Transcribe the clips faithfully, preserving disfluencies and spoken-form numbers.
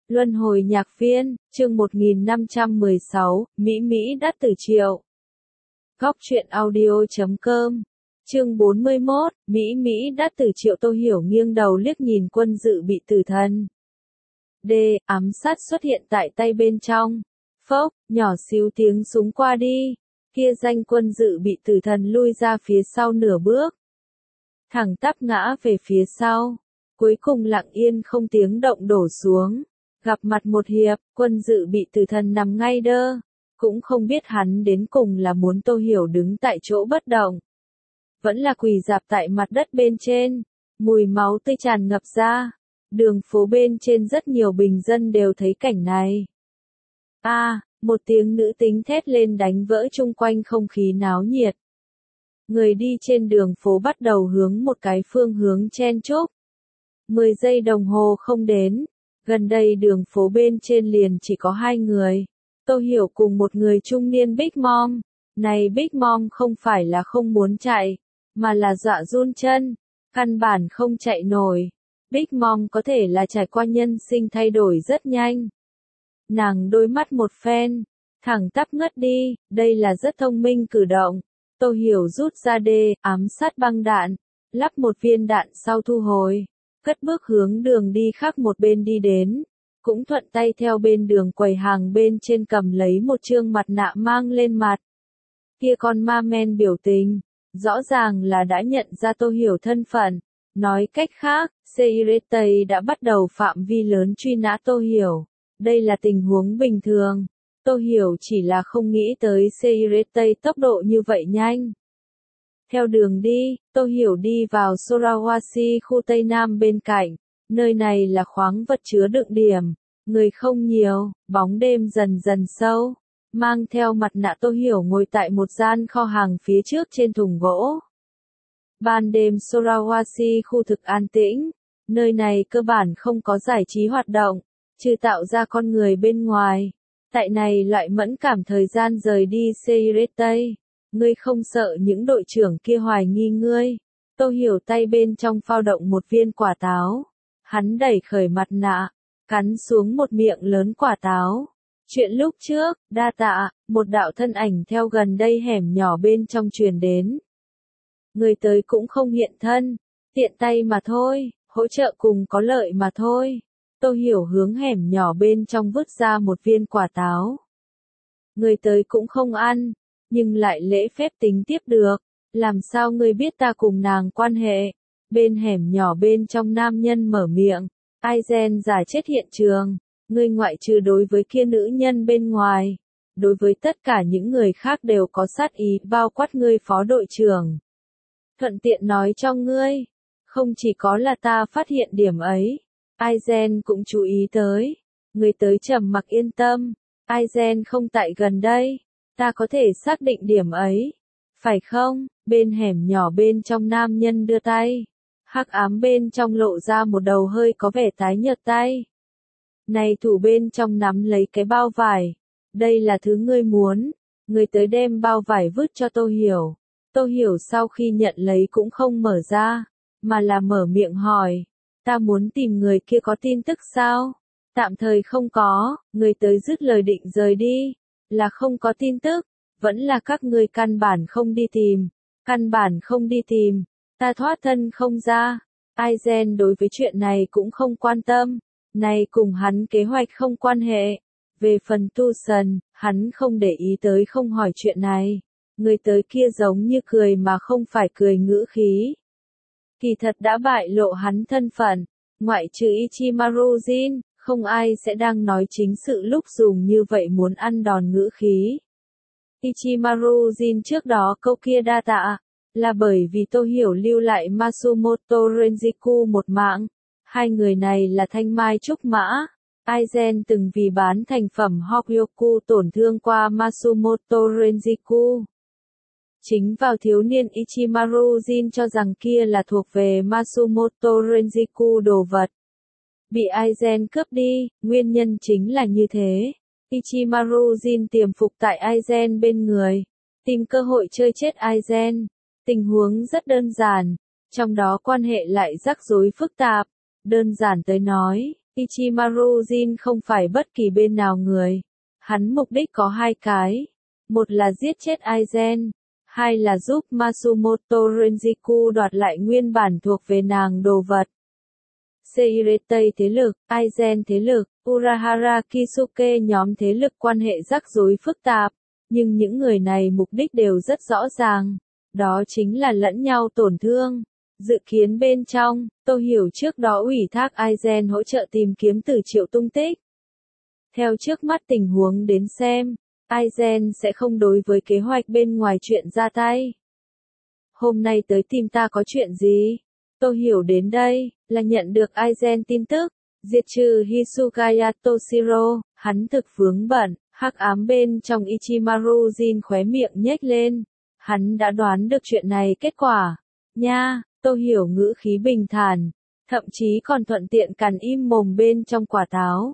Luân hồi nhạc viên, chương một nghìn năm trăm mười sáu, Mỹ Mỹ đắt từ triệu. Góc truyện audio chấm com. Chương bốn mươi mốt, Mỹ Mỹ đắt từ triệu. Tô Hiểu nghiêng đầu liếc nhìn quân dự bị tử thần. D, ám sát xuất hiện tại tay bên trong. Phốc, nhỏ xíu tiếng súng qua đi. Kia danh quân dự bị tử thần lui ra phía sau nửa bước. Thẳng tắp ngã về phía sau. Cuối cùng lặng yên không tiếng động đổ xuống. Gặp mặt một hiệp, quân dự bị tử thần nằm ngay đơ. Cũng không biết hắn đến cùng là muốn Tô Hiểu đứng tại chỗ bất động. Vẫn là quỳ rạp tại mặt đất bên trên. Mùi máu tươi tràn ngập ra. Đường phố bên trên rất nhiều bình dân đều thấy cảnh này. A, à, một tiếng nữ tính thét lên đánh vỡ chung quanh không khí náo nhiệt. Người đi trên đường phố bắt đầu hướng một cái phương hướng chen chúc. Mười giây đồng hồ không đến. Gần đây đường phố bên trên liền chỉ có hai người. Tô Hiểu cùng một người trung niên Big Mom. Này Big Mom không phải là không muốn chạy, mà là dọa run chân. Căn bản không chạy nổi. Big Mom có thể là trải qua nhân sinh thay đổi rất nhanh. Nàng đôi mắt một phen, thẳng tắp ngất đi, đây là rất thông minh cử động. Tô Hiểu rút ra đê, ám sát băng đạn, lắp một viên đạn sau thu hồi. Cất bước hướng đường đi khác một bên đi đến, cũng thuận tay theo bên đường quầy hàng bên trên cầm lấy một trương mặt nạ mang lên mặt. Kia con ma men biểu tình, rõ ràng là đã nhận ra Tô Hiểu thân phận. Nói cách khác, xê i rờ tê đã bắt đầu phạm vi lớn truy nã Tô Hiểu. Đây là tình huống bình thường. Tô Hiểu chỉ là không nghĩ tới xê i rờ tê tốc độ như vậy nhanh. Theo đường đi, Tô Hiểu đi vào Sorawashi khu Tây Nam bên cạnh. Nơi này là khoáng vật chứa đựng điểm. Người không nhiều, bóng đêm dần dần sâu. Mang theo mặt nạ Tô Hiểu ngồi tại một gian kho hàng phía trước trên thùng gỗ. Ban đêm Sorawashi khu thực an tĩnh. Nơi này cơ bản không có giải trí hoạt động, trừ tạo ra con người bên ngoài. Tại này loại mẫn cảm thời gian rời đi xê i rờ tê. Ngươi không sợ những đội trưởng kia hoài nghi ngươi. Tô Hiểu tay bên trong phao động một viên quả táo. Hắn đẩy khởi mặt nạ, cắn xuống một miệng lớn quả táo. Chuyện lúc trước, đa tạ, một đạo thân ảnh theo gần đây hẻm nhỏ bên trong truyền đến. Người tới cũng không hiện thân, tiện tay mà thôi, hỗ trợ cùng có lợi mà thôi. Tô Hiểu hướng hẻm nhỏ bên trong vứt ra một viên quả táo. Người tới cũng không ăn, nhưng lại lễ phép tính tiếp được. Làm sao ngươi biết ta cùng nàng quan hệ? Bên hẻm nhỏ bên trong nam nhân mở miệng. Aizen giả chết hiện trường. Ngươi ngoại trừ đối với kia nữ nhân bên ngoài. Đối với tất cả những người khác đều có sát ý bao quát ngươi phó đội trưởng. Thuận tiện nói cho ngươi. Không chỉ có là ta phát hiện điểm ấy. Aizen cũng chú ý tới. Người tới trầm mặc yên tâm. Aizen không tại gần đây. Ta có thể xác định điểm ấy. Phải không? Bên hẻm nhỏ bên trong nam nhân đưa tay. Hắc ám bên trong lộ ra một đầu hơi có vẻ tái nhợt tay. Này thủ bên trong nắm lấy cái bao vải. Đây là thứ ngươi muốn. Người tới đem bao vải vứt cho Tô Hiểu. Tô Hiểu sau khi nhận lấy cũng không mở ra. Mà là mở miệng hỏi. Ta muốn tìm người kia có tin tức sao? Tạm thời không có. Người tới dứt lời định rời đi. Là không có tin tức. Vẫn là các ngươi căn bản không đi tìm. Căn bản không đi tìm. Ta thoát thân không ra. Aizen đối với chuyện này cũng không quan tâm. Này cùng hắn kế hoạch không quan hệ. Về phần Tu Sần, hắn không để ý tới không hỏi chuyện này. Người tới kia giống như cười mà không phải cười ngữ khí. Kỳ thật đã bại lộ hắn thân phận. Ngoại trừ Ichimaru Jin, không ai sẽ đang nói chính sự lúc dùng như vậy muốn ăn đòn ngữ khí. Ichimaru Jin trước đó câu kia đa tạ, là bởi vì Tô Hiểu lưu lại Masumoto Renjiku một mạng. Hai người này là thanh mai trúc mã. Aizen từng vì bán thành phẩm Hokyoku tổn thương qua Masumoto Renjiku. Chính vào thiếu niên Ichimaru Jin cho rằng kia là thuộc về Masumoto Renjiku đồ vật. Bị Aizen cướp đi, nguyên nhân chính là như thế. Ichimaru Jin tiềm phục tại Aizen bên người. Tìm cơ hội chơi chết Aizen. Tình huống rất đơn giản. Trong đó quan hệ lại rắc rối phức tạp. Đơn giản tới nói, Ichimaru Jin không phải bất kỳ bên nào người. Hắn mục đích có hai cái. Một là giết chết Aizen. Hai là giúp Matsumoto Renjiku đoạt lại nguyên bản thuộc về nàng đồ vật. Seiretei thế lực, Aizen thế lực, Urahara Kisuke nhóm thế lực quan hệ rắc rối phức tạp. Nhưng những người này mục đích đều rất rõ ràng. Đó chính là lẫn nhau tổn thương. Dự kiến bên trong, tôi hiểu trước đó ủy thác Aizen hỗ trợ tìm kiếm Tử Triệu tung tích. Theo trước mắt tình huống đến xem, Aizen sẽ không đối với kế hoạch bên ngoài chuyện ra tay. Hôm nay tới tìm ta có chuyện gì? Tôi hiểu đến đây, là nhận được Aizen tin tức, diệt trừ Hisugaya Toshiro, hắn thực vướng bận, hắc ám bên trong Ichimaru Jin khóe miệng nhếch lên. Hắn đã đoán được chuyện này kết quả. Nha, tôi hiểu ngữ khí bình thản, thậm chí còn thuận tiện cằn im mồm bên trong quả táo.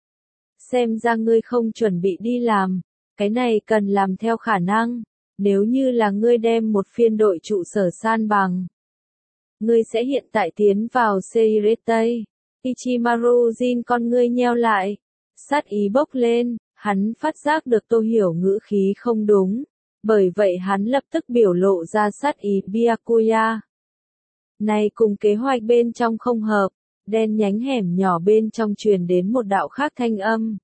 Xem ra ngươi không chuẩn bị đi làm, cái này cần làm theo khả năng, nếu như là ngươi đem một phiên đội trụ sở san bằng. Ngươi sẽ hiện tại tiến vào Seiretei. Ichimaru Jin con ngươi nheo lại, sát ý bốc lên, hắn phát giác được Tô Hiểu ngữ khí không đúng, bởi vậy hắn lập tức biểu lộ ra sát ý Byakuya. Này cùng kế hoạch bên trong không hợp, đen nhánh hẻm nhỏ bên trong truyền đến một đạo khác thanh âm.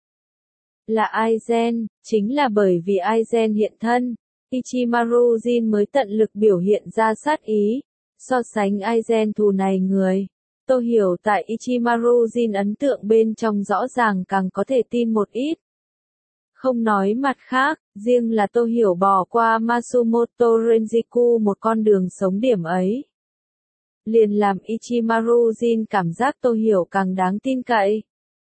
Là Aizen, chính là bởi vì Aizen hiện thân, Ichimaru Jin mới tận lực biểu hiện ra sát ý, so sánh Aizen thù này người. Tôi hiểu tại Ichimaru Jin ấn tượng bên trong rõ ràng càng có thể tin một ít. Không nói mặt khác, riêng là tôi hiểu bỏ qua Matsumoto Renjiku một con đường sống điểm ấy. Liền làm Ichimaru Jin cảm giác tôi hiểu càng đáng tin cậy.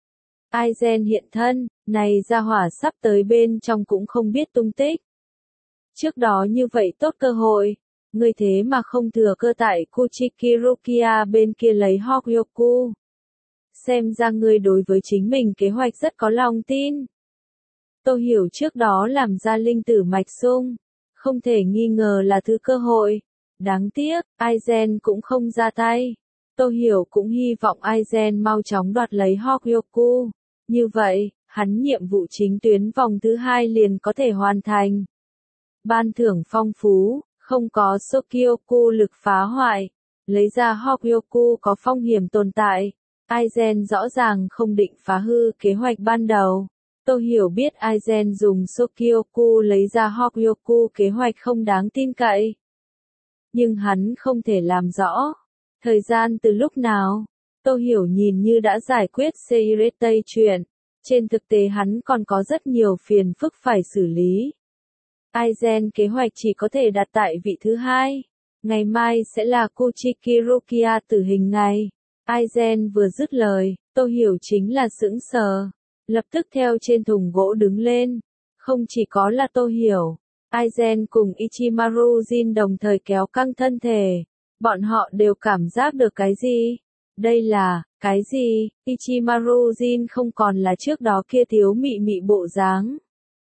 Aizen hiện thân, này ra hỏa sắp tới bên trong cũng không biết tung tích. Trước đó như vậy tốt cơ hội, ngươi thế mà không thừa cơ tại Kuchikirukia bên kia lấy Hokyoku. Xem ra ngươi đối với chính mình kế hoạch rất có lòng tin. Tôi hiểu trước đó làm ra linh tử mạch sung, không thể nghi ngờ là thứ cơ hội. Đáng tiếc, Aizen cũng không ra tay. Tôi hiểu cũng hy vọng Aizen mau chóng đoạt lấy Hokyoku. Như vậy, hắn nhiệm vụ chính tuyến vòng thứ hai liền có thể hoàn thành. Ban thưởng phong phú, không có Sokyoku lực phá hoại. Lấy ra Hokyoku có phong hiểm tồn tại. Aizen rõ ràng không định phá hư kế hoạch ban đầu. Tôi hiểu biết Aizen dùng Sokyoku lấy ra Hokyoku kế hoạch không đáng tin cậy. Nhưng hắn không thể làm rõ. Thời gian từ lúc nào? Tôi hiểu nhìn như đã giải quyết Seiretei chuyện. Trên thực tế hắn còn có rất nhiều phiền phức phải xử lý. Aizen kế hoạch chỉ có thể đặt tại vị thứ hai. Ngày mai sẽ là Kuchikirukia tử hình ngày. Aizen vừa dứt lời, tôi hiểu chính là sững sờ. Lập tức theo trên thùng gỗ đứng lên. Không chỉ có là tôi hiểu. Aizen cùng Ichimaru Jin đồng thời kéo căng thân thể. Bọn họ đều cảm giác được cái gì? Đây là, cái gì? Ichimaru Jin không còn là trước đó kia thiếu mị mị bộ dáng.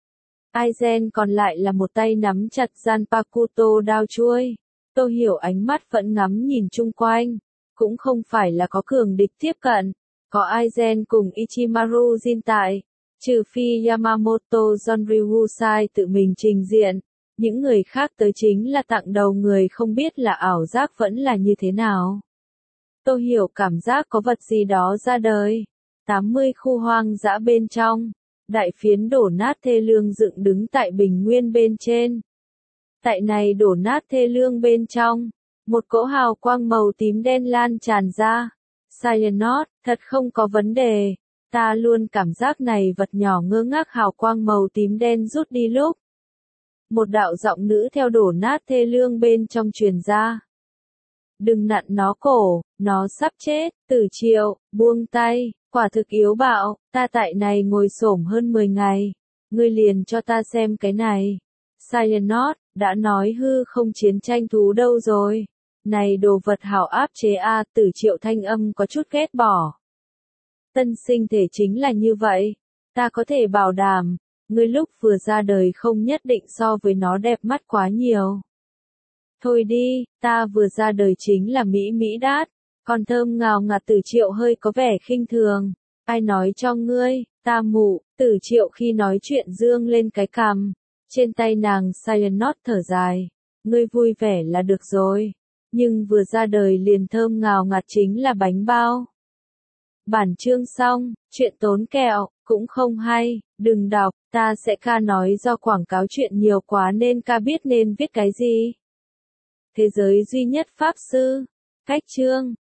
Aizen còn lại là một tay nắm chặt Zanpakuto đao chuôi. Tôi hiểu ánh mắt vẫn ngắm nhìn chung quanh. Cũng không phải là có cường địch tiếp cận. Có Aizen cùng Ichimaru Jin tại. Trừ phi Yamamoto Zonryusai tự mình trình diện. Những người khác tới chính là tặng đầu người không biết là ảo giác vẫn là như thế nào. Tôi hiểu cảm giác có vật gì đó ra đời. tám mươi khu hoang dã bên trong. Đại phiến đổ nát thê lương dựng đứng tại bình nguyên bên trên. Tại này đổ nát thê lương bên trong. Một cỗ hào quang màu tím đen lan tràn ra. Cyanot, thật không có vấn đề. Ta luôn cảm giác này vật nhỏ ngơ ngác hào quang màu tím đen rút đi lúc. Một đạo giọng nữ theo đổ nát thê lương bên trong truyền ra. Đừng nặn nó cổ, nó sắp chết, Tử Triệu, buông tay, quả thực yếu bạo, ta tại này ngồi xổm hơn mười ngày. Ngươi liền cho ta xem cái này. Cyanot, đã nói hư không chiến tranh thú đâu rồi. Này đồ vật hảo áp chế a, Tử Triệu thanh âm có chút ghét bỏ. Tân sinh thể chính là như vậy. Ta có thể bảo đảm, ngươi lúc vừa ra đời không nhất định so với nó đẹp mắt quá nhiều. Thôi đi, ta vừa ra đời chính là Mỹ Mỹ đát, còn thơm ngào ngạt Tử Triệu hơi có vẻ khinh thường. Ai nói cho ngươi, ta mụ, Tử Triệu khi nói chuyện dương lên cái cằm. Trên tay nàng Cyanot thở dài. Ngươi vui vẻ là được rồi. Nhưng vừa ra đời liền thơm ngào ngạt chính là bánh bao. Bản chương xong, chuyện tốn kẹo, cũng không hay, đừng đọc, ta sẽ ca nói do quảng cáo chuyện nhiều quá nên ca biết nên viết cái gì. Thế giới duy nhất pháp sư. Cách chương.